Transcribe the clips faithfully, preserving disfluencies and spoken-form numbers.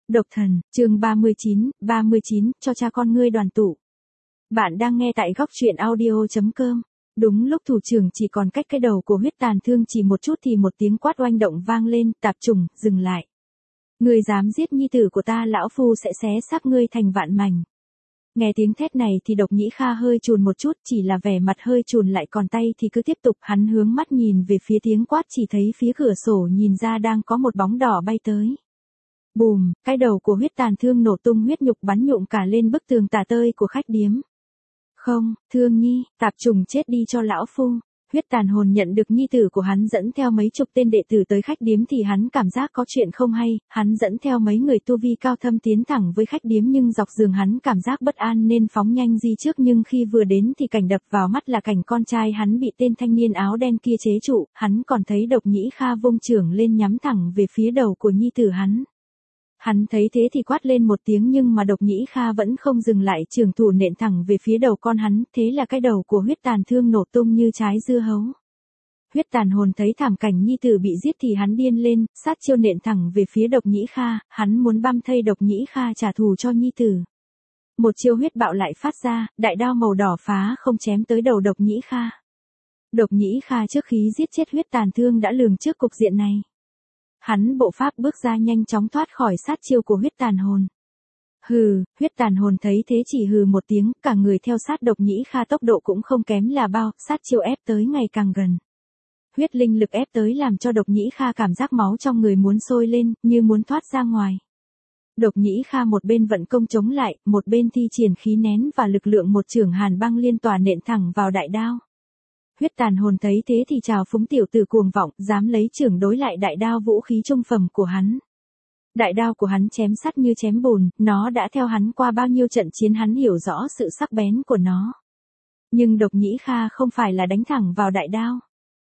Độc thần, chương ba mươi chín, ba mươi chín, cho cha con ngươi đoàn tụ. Bạn đang nghe tại góc truyện audio chấm com. Đúng lúc thủ trưởng chỉ còn cách cái đầu của huyết tàn thương chỉ một chút thì một tiếng quát oanh động vang lên, tạp trùng, dừng lại. Ngươi dám giết nhi tử của ta, lão phu sẽ xé xác ngươi thành vạn mảnh. Nghe tiếng thét này thì Độc Nhĩ Kha hơi chùn một chút, chỉ là vẻ mặt hơi chùn lại, còn tay thì cứ tiếp tục. Hắn hướng mắt nhìn về phía tiếng quát, chỉ thấy phía cửa sổ nhìn ra đang có một bóng đỏ bay tới. Bùm, cái đầu của huyết tàn thương nổ tung, huyết nhục bắn nhụm cả lên bức tường tả tơi của khách điếm. Không, Thương Nhi, tạp trùng chết đi cho lão phu. Huyết tàn hồn nhận được nhi tử của hắn dẫn theo mấy chục tên đệ tử tới khách điếm thì hắn cảm giác có chuyện không hay, hắn dẫn theo mấy người tu vi cao thâm tiến thẳng với khách điếm, nhưng dọc đường hắn cảm giác bất an nên phóng nhanh di trước, nhưng khi vừa đến thì cảnh đập vào mắt là cảnh con trai hắn bị tên thanh niên áo đen kia chế trụ. Hắn còn thấy Độc Nhĩ Kha vung chưởng lên nhắm thẳng về phía đầu của nhi tử hắn. Hắn thấy thế thì quát lên một tiếng, nhưng mà Độc Nhĩ Kha vẫn không dừng lại, trường thủ nện thẳng về phía đầu con hắn, thế là cái đầu của huyết tàn thương nổ tung như trái dưa hấu. Huyết tàn hồn thấy thảm cảnh nhi tử bị giết thì hắn điên lên, sát chiêu nện thẳng về phía Độc Nhĩ Kha, hắn muốn băm thây Độc Nhĩ Kha trả thù cho nhi tử. Một chiêu huyết bạo lại phát ra, đại đao màu đỏ phá không chém tới đầu Độc Nhĩ Kha. Độc Nhĩ Kha trước khi giết chết huyết tàn thương đã lường trước cục diện này. Hắn bộ pháp bước ra nhanh chóng thoát khỏi sát chiêu của huyết tàn hồn. Hừ, huyết tàn hồn thấy thế chỉ hừ một tiếng, cả người theo sát Độc Nhĩ Kha, tốc độ cũng không kém là bao, sát chiêu ép tới ngày càng gần. Huyết linh lực ép tới làm cho Độc Nhĩ Kha cảm giác máu trong người muốn sôi lên, như muốn thoát ra ngoài. Độc Nhĩ Kha một bên vận công chống lại, một bên thi triển khí nén và lực lượng một chưởng hàn băng liên tỏa nện thẳng vào đại đao. Huyết tàn hồn thấy thế thì trào phúng, tiểu tử cuồng vọng, dám lấy chưởng đối lại đại đao vũ khí trung phẩm của hắn. Đại đao của hắn chém sắt như chém bùn, nó đã theo hắn qua bao nhiêu trận chiến, hắn hiểu rõ sự sắc bén của nó. Nhưng Độc Nhĩ Kha không phải là đánh thẳng vào đại đao,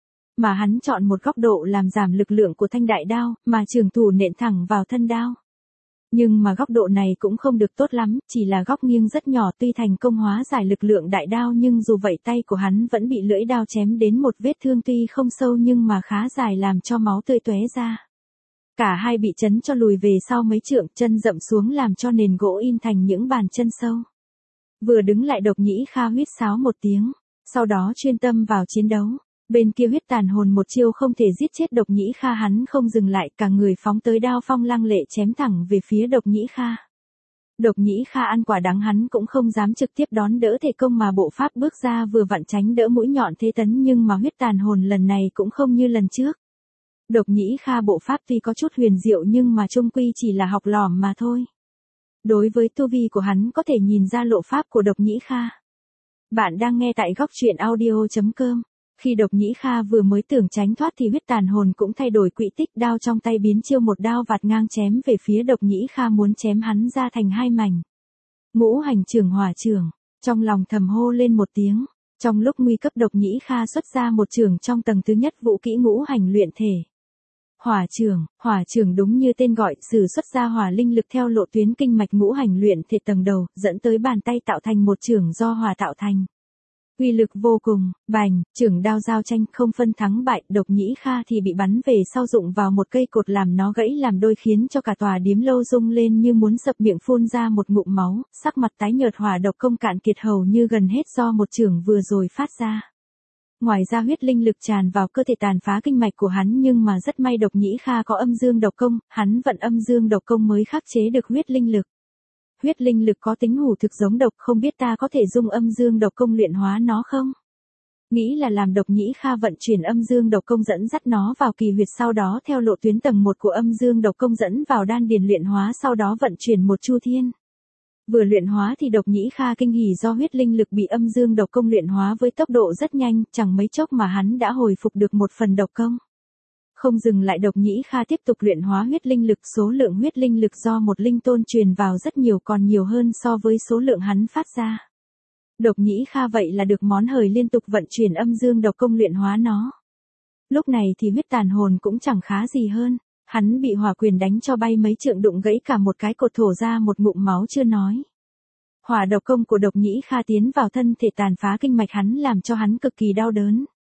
mà hắn chọn một góc độ làm giảm lực lượng của thanh đại đao, mà trường thủ nện thẳng vào thân đao. Nhưng mà góc độ này cũng không được tốt lắm, chỉ là góc nghiêng rất nhỏ, tuy thành công hóa giải lực lượng đại đao nhưng dù vậy tay của hắn vẫn bị lưỡi đao chém đến một vết thương tuy không sâu nhưng mà khá dài, làm cho máu tươi tóe ra. Cả hai bị chấn cho lùi về sau mấy trượng, chân dậm xuống làm cho nền gỗ in thành những bàn chân sâu. Vừa đứng lại, Độc Nhĩ Kha huýt sáo một tiếng, sau đó chuyên tâm vào chiến đấu. Bên kia huyết tàn hồn một chiêu không thể giết chết Độc Nhĩ Kha, hắn không dừng lại, cả người phóng tới, đao phong lăng lệ chém thẳng về phía Độc Nhĩ Kha. Độc Nhĩ Kha ăn quả đắng, hắn cũng không dám trực tiếp đón đỡ thể công mà bộ pháp bước ra vừa vặn tránh đỡ mũi nhọn thế tấn, nhưng mà huyết tàn hồn lần này cũng không như lần trước. Độc Nhĩ Kha bộ pháp tuy có chút huyền diệu nhưng mà chung quy chỉ là học lỏm mà thôi. Đối với tu vi của hắn có thể nhìn ra lộ pháp của Độc Nhĩ Kha. Bạn đang nghe tại góc truyện audio chấm com. Khi Độc Nhĩ Kha vừa mới tưởng tránh thoát thì huyết tàn hồn cũng thay đổi quỹ tích, đao trong tay biến chiêu, một đao vạt ngang chém về phía Độc Nhĩ Kha, muốn chém hắn ra thành hai mảnh. Ngũ hành chưởng hỏa chưởng, trong lòng thầm hô lên một tiếng. Trong lúc nguy cấp, Độc Nhĩ Kha xuất ra một chưởng trong tầng thứ nhất vũ kỹ ngũ hành luyện thể. Hỏa chưởng, hỏa chưởng đúng như tên gọi, sử xuất ra hỏa linh lực theo lộ tuyến kinh mạch ngũ hành luyện thể tầng đầu, dẫn tới bàn tay tạo thành một chưởng do hỏa tạo thành. Uy lực vô cùng, bành, chưởng đao giao tranh không phân thắng bại, Độc Nhĩ Kha thì bị bắn về sau, dụng vào một cây cột làm nó gãy làm đôi, khiến cho cả tòa điếm lâu rung lên như muốn sập, miệng phun ra một ngụm máu, sắc mặt tái nhợt, hỏa độc công cạn kiệt hầu như gần hết do một chưởng vừa rồi phát ra. Ngoài ra huyết linh lực tràn vào cơ thể tàn phá kinh mạch của hắn, nhưng mà rất may Độc Nhĩ Kha có âm dương độc công, hắn vận âm dương độc công mới khắc chế được huyết linh lực. Huyết linh lực có tính hủ thực giống độc, không biết ta có thể dùng âm dương độc công luyện hóa nó không? Nghĩ là làm, Độc Nhĩ Kha vận chuyển âm dương độc công dẫn dắt nó vào kỳ huyệt, sau đó theo lộ tuyến tầng một của âm dương độc công dẫn vào đan điền luyện hóa, sau đó vận chuyển một chu thiên. Vừa luyện hóa thì Độc Nhĩ Kha kinh hỉ, do huyết linh lực bị âm dương độc công luyện hóa với tốc độ rất nhanh, chẳng mấy chốc mà hắn đã hồi phục được một phần độc công. Không dừng lại, Độc Nhĩ Kha tiếp tục luyện hóa huyết linh lực, số lượng huyết linh lực do một linh tôn truyền vào rất nhiều, còn nhiều hơn so với số lượng hắn phát ra. Độc Nhĩ Kha vậy là được món hời, liên tục vận chuyển âm dương độc công luyện hóa nó. Lúc này thì huyết tàn hồn cũng chẳng khá gì hơn, hắn bị hỏa quyền đánh cho bay mấy trượng, đụng gãy cả một cái cột, thổ ra một ngụm máu chưa nói. Hỏa độc công của Độc Nhĩ Kha tiến vào thân thể tàn phá kinh mạch hắn, làm cho hắn cực kỳ đau đớn.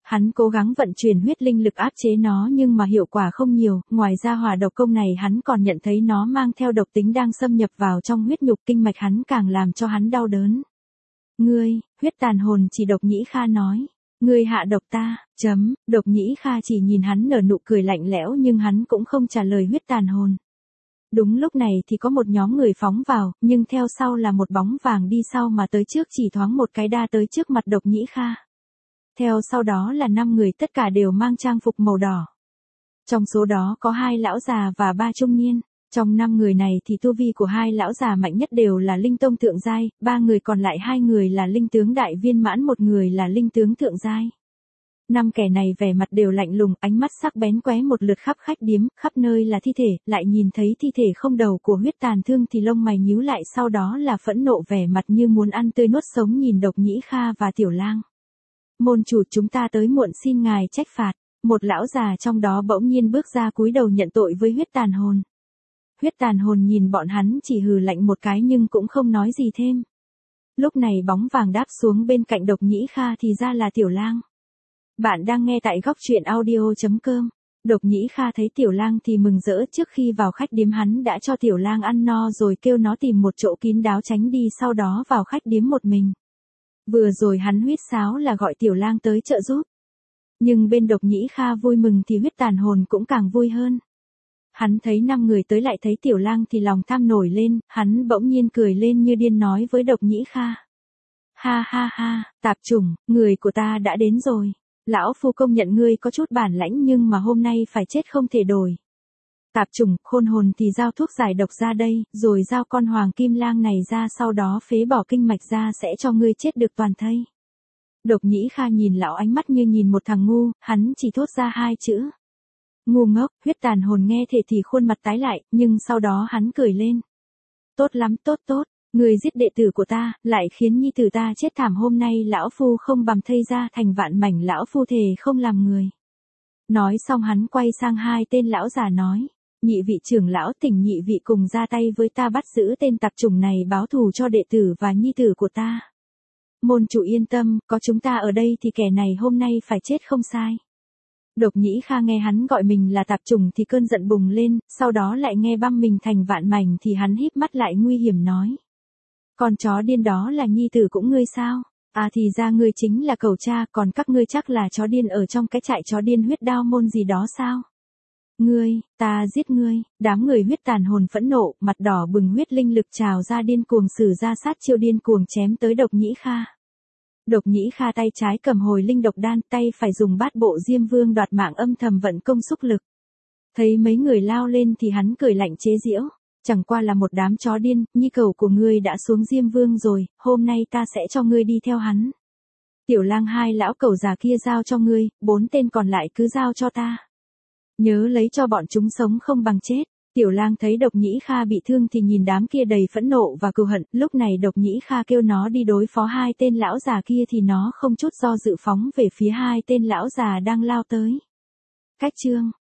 Hắn cố gắng vận chuyển huyết linh lực áp chế nó nhưng mà hiệu quả không nhiều, ngoài ra hỏa độc công này hắn còn nhận thấy nó mang theo độc tính đang xâm nhập vào trong huyết nhục, kinh mạch hắn càng làm cho hắn đau đớn. Ngươi, huyết tàn hồn chỉ Độc Nhĩ Kha nói. Ngươi hạ độc ta, chấm, Độc Nhĩ Kha chỉ nhìn hắn nở nụ cười lạnh lẽo nhưng hắn cũng không trả lời huyết tàn hồn. Đúng lúc này thì có một nhóm người phóng vào, nhưng theo sau là một bóng vàng đi sau mà tới trước chỉ thoáng một cái đa tới trước mặt Độc Nhĩ Kha. Theo sau đó là năm người tất cả đều mang trang phục màu đỏ. Trong số đó có hai lão già và ba trung niên. Trong năm người này thì tu vi của hai lão già mạnh nhất đều là linh tông thượng giai, ba người còn lại hai người là linh tướng đại viên mãn, một người là linh tướng thượng giai. Năm kẻ này vẻ mặt đều lạnh lùng, ánh mắt sắc bén qué một lượt khắp khách điếm, khắp nơi là thi thể, lại nhìn thấy thi thể không đầu của huyết tàn thương thì lông mày nhíu lại, sau đó là phẫn nộ vẻ mặt như muốn ăn tươi nuốt sống nhìn Độc Nhĩ Kha và Tiểu Lang. Môn chủ, chúng ta tới muộn, xin ngài trách phạt. Một lão già trong đó bỗng nhiên bước ra cúi đầu nhận tội với huyết tàn hồn. Huyết tàn hồn nhìn bọn hắn chỉ hừ lạnh một cái nhưng cũng không nói gì thêm. Lúc này bóng vàng đáp xuống bên cạnh Độc Nhĩ Kha thì ra là Tiểu Lang. Bạn đang nghe tại góc truyện audio chấm com. Độc Nhĩ Kha thấy Tiểu Lang thì mừng rỡ, trước khi vào khách điếm hắn đã cho Tiểu Lang ăn no rồi kêu nó tìm một chỗ kín đáo tránh đi, sau đó vào khách điếm một mình. Vừa rồi hắn huýt sáo là gọi Tiểu Lang tới trợ giúp. Nhưng bên Độc Nhĩ Kha vui mừng thì huyết tàn hồn cũng càng vui hơn. Hắn thấy năm người tới lại thấy Tiểu Lang thì lòng tham nổi lên, hắn bỗng nhiên cười lên như điên nói với Độc Nhĩ Kha. Ha ha ha, tạp chủng, người của ta đã đến rồi. Lão phu công nhận ngươi có chút bản lãnh nhưng mà hôm nay phải chết không thể đổi. Tạp chủng, khôn hồn thì giao thuốc giải độc ra đây, rồi giao con hoàng kim lang này ra, sau đó phế bỏ kinh mạch ra sẽ cho ngươi chết được toàn thây. Độc Nhĩ Kha nhìn lão ánh mắt như nhìn một thằng ngu, hắn chỉ thốt ra hai chữ. Ngu ngốc. Huyết tàn hồn nghe thể thì khuôn mặt tái lại, nhưng sau đó hắn cười lên. Tốt lắm, tốt tốt, ngươi giết đệ tử của ta, lại khiến nhi tử ta chết thảm, hôm nay lão phu không bằm thây ra thành vạn mảnh, lão phu thề không làm người. Nói xong hắn quay sang hai tên lão già nói. Nhị vị trưởng lão, tỉnh nhị vị cùng ra tay với ta bắt giữ tên tạp chủng này, báo thù cho đệ tử và nhi tử của ta. Môn chủ yên tâm, có chúng ta ở đây thì kẻ này hôm nay phải chết không sai. Độc Nhĩ Kha nghe hắn gọi mình là tạp chủng thì cơn giận bùng lên, sau đó lại nghe băm mình thành vạn mảnh thì hắn híp mắt lại nguy hiểm nói. Con chó điên đó là nhi tử cũng ngươi sao? À thì ra ngươi chính là cẩu cha, còn các ngươi chắc là chó điên ở trong cái trại chó điên huyết đao môn gì đó sao? Ngươi, ta giết ngươi. Đám người huyết tàn hồn phẫn nộ, mặt đỏ bừng, huyết linh lực trào ra điên cuồng sử ra sát chiêu điên cuồng chém tới Độc Nhĩ Kha. Độc Nhĩ Kha tay trái cầm hồi linh độc đan, tay phải dùng bát bộ Diêm Vương đoạt mạng âm thầm vận công xúc lực. Thấy mấy người lao lên thì hắn cười lạnh chế giễu. Chẳng qua là một đám chó điên, nhi cẩu của ngươi đã xuống Diêm Vương rồi, hôm nay ta sẽ cho ngươi đi theo hắn. Tiểu Lang, hai lão cẩu già kia giao cho ngươi, bốn tên còn lại cứ giao cho ta. Nhớ lấy cho bọn chúng sống không bằng chết. Tiểu Lang thấy Độc Nhĩ Kha bị thương thì nhìn đám kia đầy phẫn nộ và cừu hận, lúc này Độc Nhĩ Kha kêu nó đi đối phó hai tên lão già kia thì nó không chút do dự phóng về phía hai tên lão già đang lao tới. Cách chương